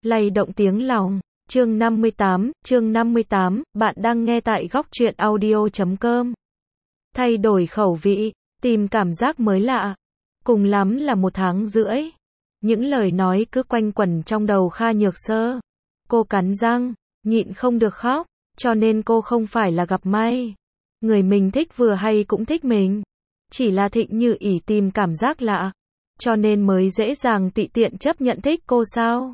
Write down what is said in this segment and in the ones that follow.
lay động tiếng lòng. Chương 58, bạn đang nghe tại góc truyện audio.com. Thay đổi khẩu vị, tìm cảm giác mới lạ. Cùng lắm là 1 tháng rưỡi. Những lời nói cứ quanh quẩn trong đầu Kha Nhược Sơ. Cô cắn răng, nhịn không được khóc, cho nên cô không phải là gặp may. Người mình thích vừa hay cũng thích mình. Chỉ là Thịnh Như ỷ tìm cảm giác lạ, cho nên mới dễ dàng tùy tiện chấp nhận thích cô sao?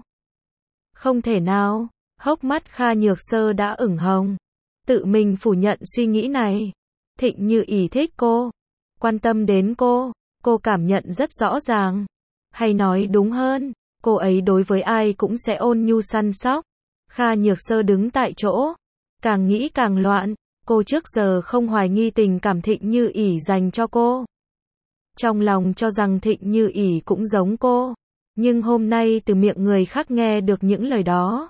Không thể nào, hốc mắt Kha Nhược Sơ đã ửng hồng. Tự mình phủ nhận suy nghĩ này. Thịnh Như ỷ thích cô, quan tâm đến cô cảm nhận rất rõ ràng. Hay nói đúng hơn, cô ấy đối với ai cũng sẽ ôn nhu săn sóc. Kha Nhược Sơ đứng tại chỗ, càng nghĩ càng loạn. Cô trước giờ không hoài nghi tình cảm Thịnh Như ỷ dành cho cô. Trong lòng cho rằng Thịnh Như ỷ cũng giống cô. Nhưng hôm nay từ miệng người khác nghe được những lời đó.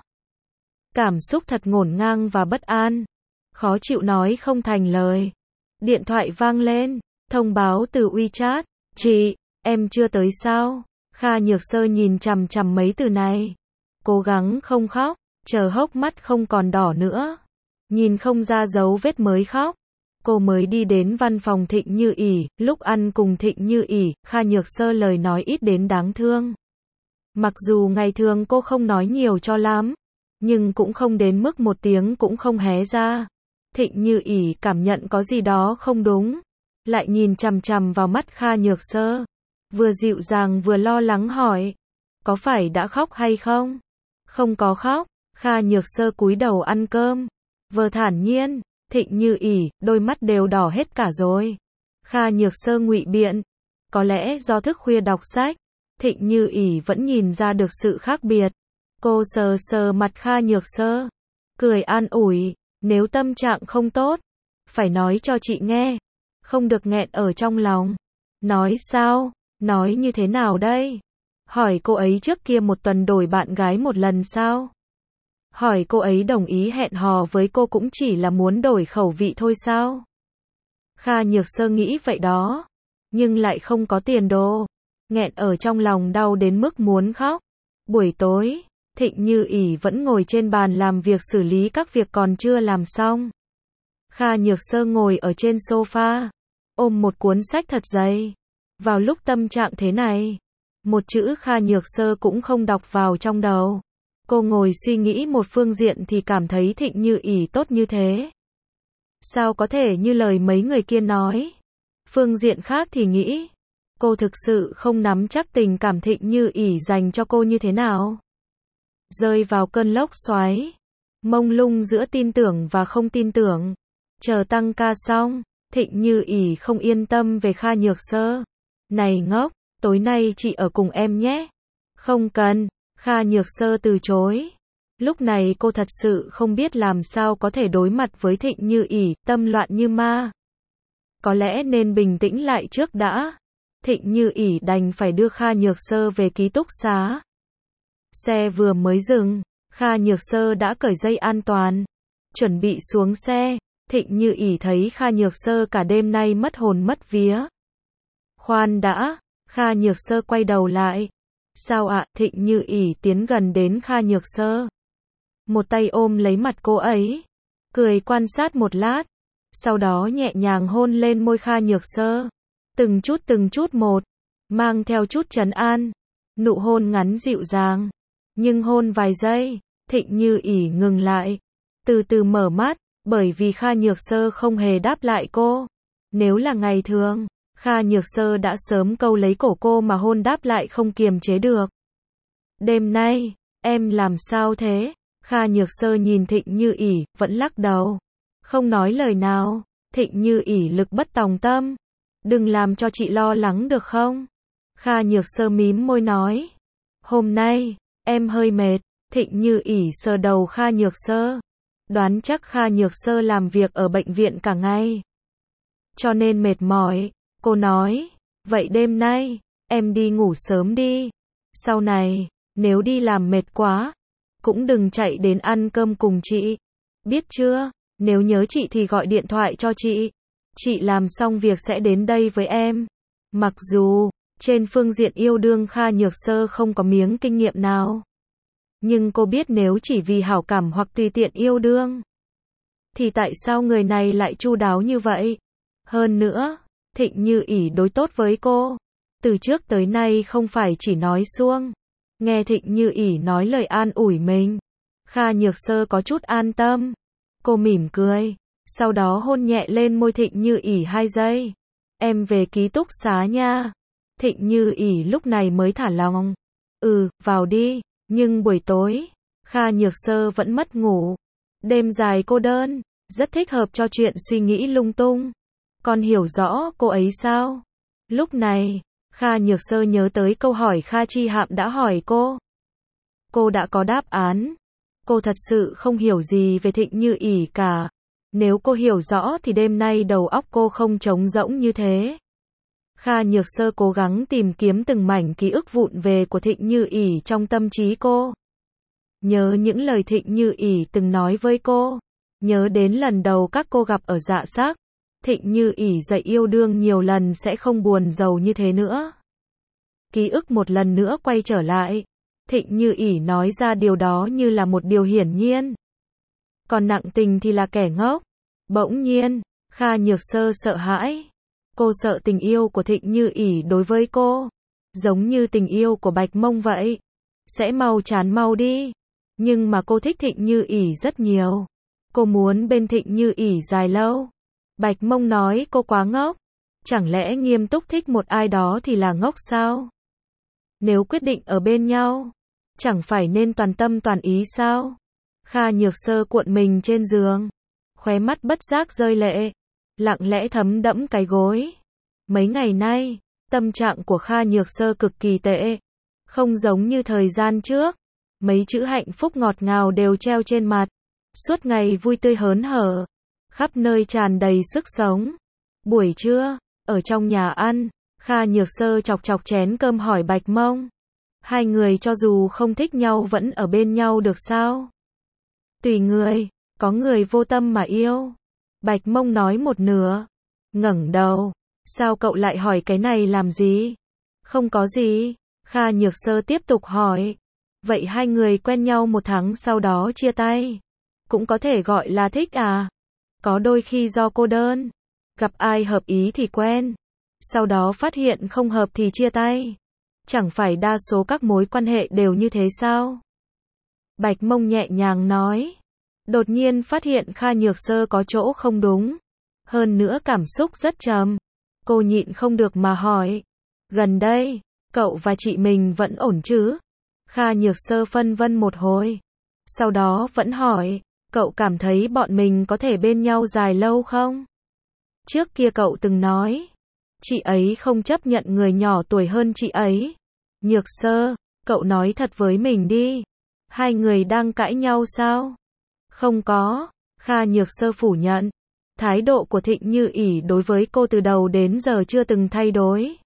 Cảm xúc thật ngổn ngang và bất an. Khó chịu nói không thành lời. Điện thoại vang lên, thông báo từ WeChat. Chị, em chưa tới sao? Kha Nhược Sơ nhìn chằm chằm mấy từ này. Cố gắng không khóc, chờ hốc mắt không còn đỏ nữa. Nhìn không ra dấu vết mới khóc. Cô mới đi đến văn phòng Thịnh Như ỷ, lúc ăn cùng Thịnh Như ỷ, Kha Nhược Sơ lời nói ít đến đáng thương. Mặc dù ngày thường cô không nói nhiều cho lắm, nhưng cũng không đến mức một tiếng cũng không hé ra. Thịnh Như ỷ cảm nhận có gì đó không đúng, lại nhìn chằm chằm vào mắt Kha Nhược Sơ, vừa dịu dàng vừa lo lắng hỏi, có phải đã khóc hay không? Không có khóc. Kha Nhược Sơ cúi đầu ăn cơm, vừa thản nhiên. Thịnh Như ỷ, đôi mắt đều đỏ hết cả rồi. Kha Nhược Sơ ngụy biện, có lẽ do thức khuya đọc sách. Thịnh Như ỷ vẫn nhìn ra được sự khác biệt. Cô sờ sờ mặt Kha Nhược Sơ, cười an ủi, nếu tâm trạng không tốt, phải nói cho chị nghe, không được nghẹn ở trong lòng. Nói sao? Nói như thế nào đây? Hỏi cô ấy trước kia 1 tuần đổi bạn gái 1 lần sao? Hỏi cô ấy đồng ý hẹn hò với cô cũng chỉ là muốn đổi khẩu vị thôi sao? Kha Nhược Sơ nghĩ vậy đó, nhưng lại không có tiền đồ. Nghẹn ở trong lòng đau đến mức muốn khóc. Buổi tối, Thịnh Như ỷ vẫn ngồi trên bàn làm việc xử lý các việc còn chưa làm xong. Kha Nhược Sơ ngồi ở trên sofa, ôm một cuốn sách thật dày. Vào lúc tâm trạng thế này, một chữ Kha Nhược Sơ cũng không đọc vào trong đầu. Cô ngồi suy nghĩ một phương diện thì cảm thấy Thịnh Như ỷ tốt như thế. Sao có thể như lời mấy người kia nói? Phương diện khác thì nghĩ, cô thực sự không nắm chắc tình cảm Thịnh Như ỷ dành cho cô như thế nào. Rơi vào cơn lốc xoáy, mông lung giữa tin tưởng và không tin tưởng. Chờ tăng ca xong, Thịnh Như ỷ không yên tâm về Kha Nhược Sơ. Này ngốc, tối nay chị ở cùng em nhé. Không cần. Kha Nhược Sơ từ chối. Lúc này cô thật sự không biết làm sao có thể đối mặt với Thịnh Như ỷ, tâm loạn như ma. Có lẽ nên bình tĩnh lại trước đã. Thịnh Như ỷ đành phải đưa Kha Nhược Sơ về ký túc xá. Xe vừa mới dừng, Kha Nhược Sơ đã cởi dây an toàn, chuẩn bị xuống xe. Thịnh Như ỷ thấy Kha Nhược Sơ cả đêm nay mất hồn mất vía. Khoan đã, Kha Nhược Sơ quay đầu lại. Sao ạ? Thịnh Như ỷ tiến gần đến Kha Nhược Sơ, một tay ôm lấy mặt cô ấy, cười quan sát một lát, sau đó nhẹ nhàng hôn lên môi Kha Nhược Sơ, từng chút một, mang theo chút trấn an. Nụ hôn ngắn dịu dàng, nhưng hôn vài giây, Thịnh Như ỷ ngừng lại, từ từ mở mắt, bởi vì Kha Nhược Sơ không hề đáp lại cô. Nếu là ngày thường, Kha Nhược Sơ đã sớm câu lấy cổ cô mà hôn đáp lại không kiềm chế được. Đêm nay, em làm sao thế? Kha Nhược Sơ nhìn Thịnh Như ỷ, vẫn lắc đầu, không nói lời nào. Thịnh Như ỷ lực bất tòng tâm, đừng làm cho chị lo lắng được không? Kha Nhược Sơ mím môi nói, hôm nay, em hơi mệt. Thịnh Như ỷ sờ đầu Kha Nhược Sơ, đoán chắc Kha Nhược Sơ làm việc ở bệnh viện cả ngày, cho nên mệt mỏi. Cô nói, vậy đêm nay, em đi ngủ sớm đi. Sau này, nếu đi làm mệt quá, cũng đừng chạy đến ăn cơm cùng chị. Biết chưa? Nếu nhớ chị thì gọi điện thoại cho chị. Chị làm xong việc sẽ đến đây với em. Mặc dù, trên phương diện yêu đương Kha Nhược Sơ không có miếng kinh nghiệm nào, Nhưng cô biết nếu chỉ vì hảo cảm hoặc tùy tiện yêu đương, thì tại sao người này lại chu đáo như vậy? Hơn nữa, Thịnh Như ỷ đối tốt với cô. Từ trước tới nay không phải chỉ nói suông. Nghe Thịnh Như ỷ nói lời an ủi mình, Kha Nhược Sơ có chút an tâm. Cô mỉm cười, sau đó hôn nhẹ lên môi Thịnh Như ỷ 2 giây. Em về ký túc xá nha. Thịnh Như ỷ lúc này mới thả lòng. Vào đi. Nhưng buổi tối, Kha Nhược Sơ vẫn mất ngủ. Đêm dài cô đơn, rất thích hợp cho chuyện suy nghĩ lung tung. Con hiểu rõ cô ấy sao? Lúc này, Kha Nhược Sơ nhớ tới câu hỏi Kha Chi Hạm đã hỏi cô. Cô đã có đáp án. Cô thật sự không hiểu gì về Thịnh Như ỷ cả. Nếu cô hiểu rõ thì đêm nay đầu óc cô không trống rỗng như thế. Kha Nhược Sơ cố gắng tìm kiếm từng mảnh ký ức vụn về của Thịnh Như ỷ trong tâm trí cô. Nhớ những lời Thịnh Như ỷ từng nói với cô. Nhớ đến lần đầu các cô gặp ở Dạ Sắc. Thịnh Như ỷ dạy yêu đương nhiều lần sẽ không buồn rầu như thế nữa. Ký ức một lần nữa quay trở lại. Thịnh Như ỷ nói ra điều đó như là một điều hiển nhiên. Còn nặng tình thì là kẻ ngốc. Bỗng nhiên, Kha Nhược Sơ sợ hãi. Cô sợ tình yêu của Thịnh Như ỷ đối với cô, giống như tình yêu của Bạch Mông vậy, sẽ mau chán mau đi. Nhưng mà cô thích Thịnh Như ỷ rất nhiều. Cô muốn bên Thịnh Như ỷ dài lâu. Bạch Mông nói cô quá ngốc. Chẳng lẽ nghiêm túc thích một ai đó thì là ngốc sao? Nếu quyết định ở bên nhau, chẳng phải nên toàn tâm toàn ý sao? Kha Nhược Sơ cuộn mình trên giường, khóe mắt bất giác rơi lệ, lặng lẽ thấm đẫm cái gối. Mấy ngày nay, tâm trạng của Kha Nhược Sơ cực kỳ tệ, không giống như thời gian trước. Mấy chữ hạnh phúc ngọt ngào đều treo trên mặt, suốt ngày vui tươi hớn hở, khắp nơi tràn đầy sức sống. Buổi trưa, ở trong nhà ăn, Kha Nhược Sơ chọc chọc chén cơm hỏi Bạch Mông. Hai người cho dù không thích nhau vẫn ở bên nhau được sao? Tùy người, có người vô tâm mà yêu. Bạch Mông nói một nửa, ngẩng đầu. Sao cậu lại hỏi cái này làm gì? Không có gì. Kha Nhược Sơ tiếp tục hỏi. Vậy hai người quen nhau 1 tháng sau đó chia tay, cũng có thể gọi là thích à? Có đôi khi do cô đơn, gặp ai hợp ý thì quen, sau đó phát hiện không hợp thì chia tay. Chẳng phải đa số các mối quan hệ đều như thế sao? Bạch Mông nhẹ nhàng nói. Đột nhiên phát hiện Kha Nhược Sơ có chỗ không đúng. Hơn nữa cảm xúc rất trầm. Cô nhịn không được mà hỏi. Gần đây, cậu và chị mình vẫn ổn chứ? Kha Nhược Sơ phân vân một hồi. Sau đó vẫn hỏi. Cậu cảm thấy bọn mình có thể bên nhau dài lâu không? Trước kia cậu từng nói. Chị ấy không chấp nhận người nhỏ tuổi hơn chị ấy. Nhược Sơ, cậu nói thật với mình đi. Hai người đang cãi nhau sao? Không có. Kha Nhược Sơ phủ nhận. Thái độ của Thịnh Như ỷ đối với cô từ đầu đến giờ chưa từng thay đổi.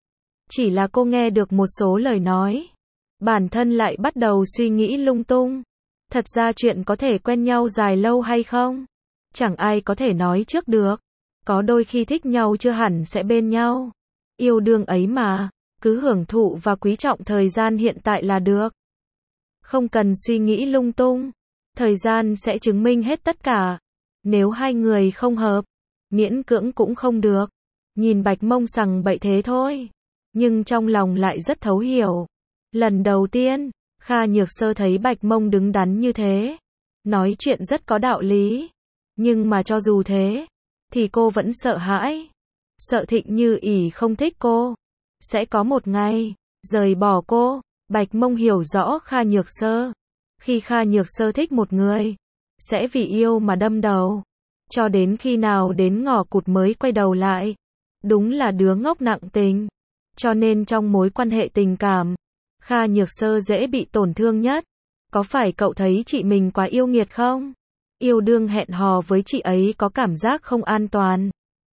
Chỉ là cô nghe được một số lời nói, bản thân lại bắt đầu suy nghĩ lung tung. Thật ra chuyện có thể quen nhau dài lâu hay không, chẳng ai có thể nói trước được. Có đôi khi thích nhau chưa hẳn sẽ bên nhau. Yêu đương ấy mà, cứ hưởng thụ và quý trọng thời gian hiện tại là được. Không cần suy nghĩ lung tung. Thời gian sẽ chứng minh hết tất cả. Nếu hai người không hợp, miễn cưỡng cũng không được. Nhìn Bạch Mông sằng bậy thế thôi, nhưng trong lòng lại rất thấu hiểu. Lần đầu tiên, Kha Nhược Sơ thấy Bạch Mông đứng đắn như thế, nói chuyện rất có đạo lý. Nhưng mà cho dù thế, thì cô vẫn sợ hãi. Sợ Thịnh Như ỷ không thích cô, sẽ có một ngày rời bỏ cô. Bạch Mông hiểu rõ Kha Nhược Sơ. Khi Kha Nhược Sơ thích một người, sẽ vì yêu mà đâm đầu, cho đến khi nào đến ngõ cụt mới quay đầu lại. Đúng là đứa ngốc nặng tình. Cho nên trong mối quan hệ tình cảm, Kha Nhược Sơ dễ bị tổn thương nhất. Có phải cậu thấy chị mình quá yêu nghiệt không? Yêu đương hẹn hò với chị ấy có cảm giác không an toàn.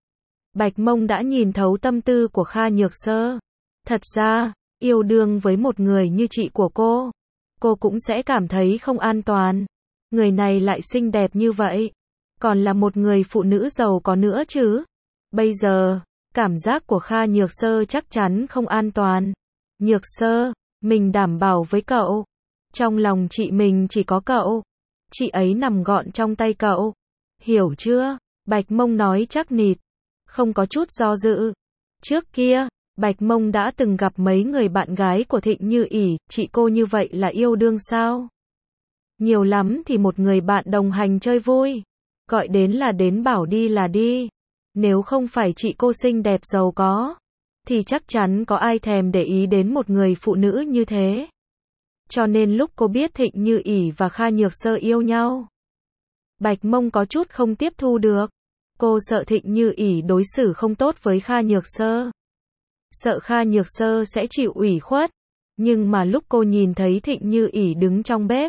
Bạch Mông đã nhìn thấu tâm tư của Kha Nhược Sơ. Thật ra, yêu đương với một người như chị của cô cũng sẽ cảm thấy không an toàn. Người này lại xinh đẹp như vậy, còn là một người phụ nữ giàu có nữa chứ. Bây giờ, cảm giác của Kha Nhược Sơ chắc chắn không an toàn. Nhược Sơ, mình đảm bảo với cậu, Trong lòng chị mình chỉ có cậu. Chị ấy nằm gọn trong tay cậu. Hiểu chưa? Bạch Mông nói chắc nịch, không có chút do dự. Trước kia, Bạch Mông đã từng gặp mấy người bạn gái của Thịnh Như ỉ, chị cô như vậy là yêu đương sao? Nhiều lắm thì một người bạn đồng hành chơi vui. Gọi đến là đến, bảo đi là đi. Nếu không phải chị cô xinh đẹp giàu có, thì chắc chắn có ai thèm để ý đến một người phụ nữ như thế. Cho nên lúc cô biết Thịnh Như ỉ và Kha Nhược Sơ yêu nhau, Bạch Mông có chút không tiếp thu được. Cô sợ Thịnh Như ỉ đối xử không tốt với Kha Nhược Sơ. Sợ Kha Nhược Sơ sẽ chịu ủy khuất. Nhưng mà lúc cô nhìn thấy Thịnh Như ỉ đứng trong bếp,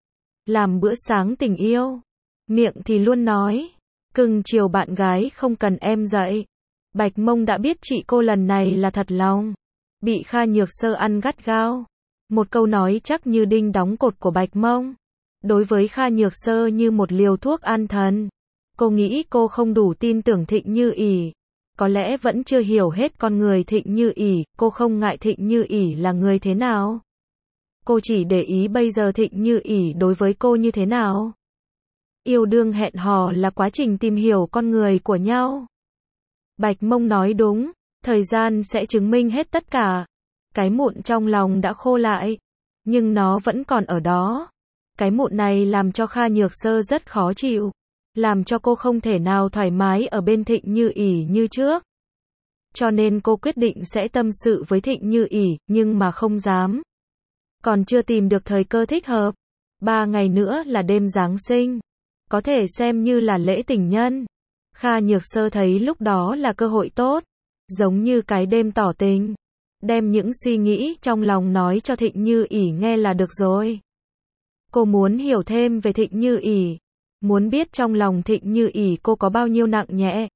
làm bữa sáng tình yêu, miệng thì luôn nói, cưng chiều bạn gái không cần em dạy. Bạch Mông đã biết chị cô lần này là thật lòng. Bị Kha Nhược Sơ ăn gắt gao. Một câu nói chắc như đinh đóng cột của Bạch Mông. Đối với Kha Nhược Sơ như một liều thuốc an thần. Cô nghĩ cô không đủ tin tưởng Thịnh Như ỉ. Có lẽ vẫn chưa hiểu hết con người Thịnh Như ỉ, cô không ngại Thịnh Như ỉ là người thế nào. Cô chỉ để ý bây giờ Thịnh Như ỉ đối với cô như thế nào. Yêu đương hẹn hò là quá trình tìm hiểu con người của nhau. Bạch Mông nói đúng, thời gian sẽ chứng minh hết tất cả. Cái mụn trong lòng đã khô lại, nhưng nó vẫn còn ở đó. Cái mụn này làm cho Kha Nhược Sơ rất khó chịu, làm cho cô không thể nào thoải mái ở bên Thịnh Như ỉ như trước. Cho nên cô quyết định sẽ tâm sự với Thịnh Như ỉ, nhưng mà không dám. Còn chưa tìm được thời cơ thích hợp. 3 ngày nữa là đêm Giáng sinh, có thể xem như là lễ tình nhân. Kha Nhược Sơ thấy lúc đó là cơ hội tốt, giống như cái đêm tỏ tình. Đem những suy nghĩ trong lòng nói cho Thịnh Như ỉ nghe là được rồi. Cô muốn hiểu thêm về Thịnh Như ỉ, muốn biết trong lòng Thịnh Như ỉ cô có bao nhiêu nặng nhẹ.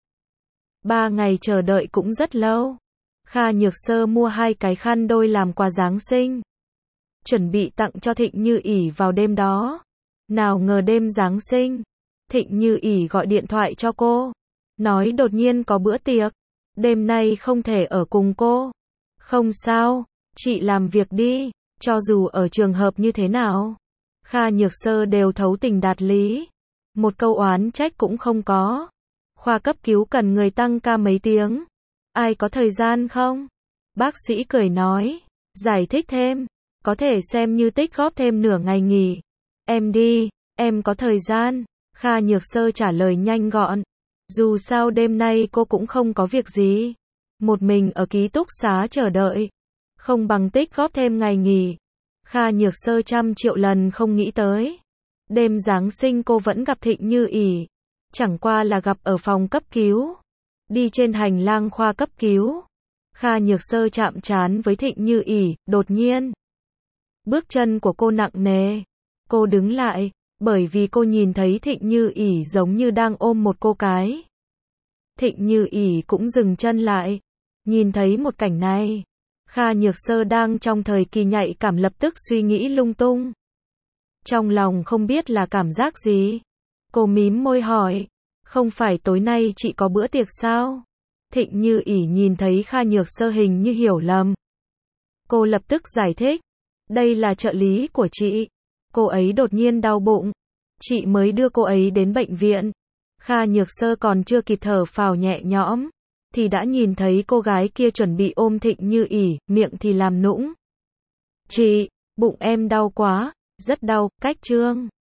3 ngày chờ đợi cũng rất lâu. Kha Nhược Sơ mua 2 cái khăn đôi làm quà Giáng sinh, chuẩn bị tặng cho Thịnh Như ỉ vào đêm đó. Nào ngờ đêm Giáng sinh, Thịnh Như ỉ gọi điện thoại cho cô, nói đột nhiên có bữa tiệc, đêm nay không thể ở cùng cô. Không sao, chị làm việc đi, cho dù ở trường hợp như thế nào, Kha Nhược Sơ đều thấu tình đạt lý. Một câu oán trách cũng không có. Khoa cấp cứu cần người tăng ca mấy tiếng. Ai có thời gian không? Bác sĩ cười nói, giải thích thêm, có thể xem như tích góp thêm nửa ngày nghỉ. Em đi, em có thời gian. Kha Nhược Sơ trả lời nhanh gọn. Dù sao đêm nay cô cũng không có việc gì. Một mình ở ký túc xá chờ đợi, không bằng tích góp thêm ngày nghỉ. Kha Nhược Sơ trăm triệu lần không nghĩ tới. Đêm Giáng sinh cô vẫn gặp Thịnh Như ỉ. Chẳng qua là gặp ở phòng cấp cứu. Đi trên hành lang khoa cấp cứu. Kha Nhược Sơ chạm trán với Thịnh Như ỉ, đột nhiên. Bước chân của cô nặng nề. Cô đứng lại, bởi vì cô nhìn thấy Thịnh Như ỉ giống như đang ôm một cô cái. Thịnh Như ỉ cũng dừng chân lại. Nhìn thấy một cảnh này, Kha Nhược Sơ đang trong thời kỳ nhạy cảm lập tức suy nghĩ lung tung. Trong lòng không biết là cảm giác gì. Cô mím môi hỏi, không phải tối nay chị có bữa tiệc sao? Thịnh Như ỉ nhìn thấy Kha Nhược Sơ hình như hiểu lầm. Cô lập tức giải thích, đây là trợ lý của chị. Cô ấy đột nhiên đau bụng. Chị mới đưa cô ấy đến bệnh viện. Kha Nhược Sơ còn chưa kịp thở phào nhẹ nhõm, thì đã nhìn thấy cô gái kia chuẩn bị ôm Thịnh Như ỉ, miệng thì làm nũng. Chị, bụng em đau quá, rất đau, cách trương.